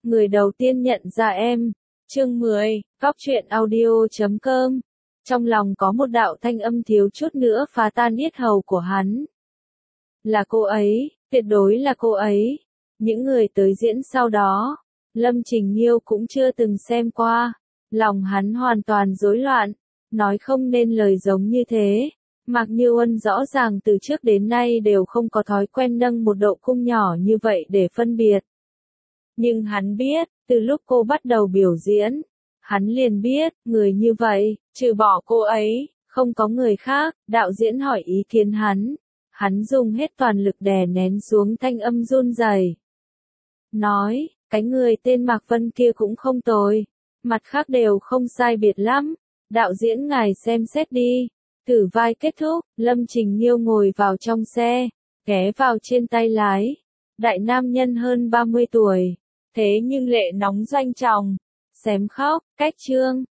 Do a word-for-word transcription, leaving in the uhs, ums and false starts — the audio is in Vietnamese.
Người đầu tiên nhận ra em. Chương mười, Góc truyện audio chấm com. Trong lòng có một đạo thanh âm thiếu chút nữa phá tan yết hầu của hắn. Là cô ấy, tuyệt đối là cô ấy. Những người tới diễn sau đó, Lâm Trình Nghiêu cũng chưa từng xem qua. Lòng hắn hoàn toàn rối loạn, nói không nên lời giống như thế. Mạc Như Ân rõ ràng từ trước đến nay đều không có thói quen nâng một độ cung nhỏ như vậy để phân biệt. Nhưng hắn biết, từ lúc cô bắt đầu biểu diễn, hắn liền biết, người như vậy, trừ bỏ cô ấy, không có người khác. Đạo diễn hỏi ý kiến hắn, hắn dùng hết toàn lực đè nén xuống thanh âm run rẩy. Nói, cái người tên Mạc Vân kia cũng không tồi, mặt khác đều không sai biệt lắm. Đạo diễn ngài xem xét đi. Thử vai kết thúc, Lâm Trình Nghiêu ngồi vào trong xe, ghé vào trên tay lái. Đại nam nhân hơn ba mươi tuổi, thế nhưng lệ nóng doanh tròng, xém khóc, cách chương.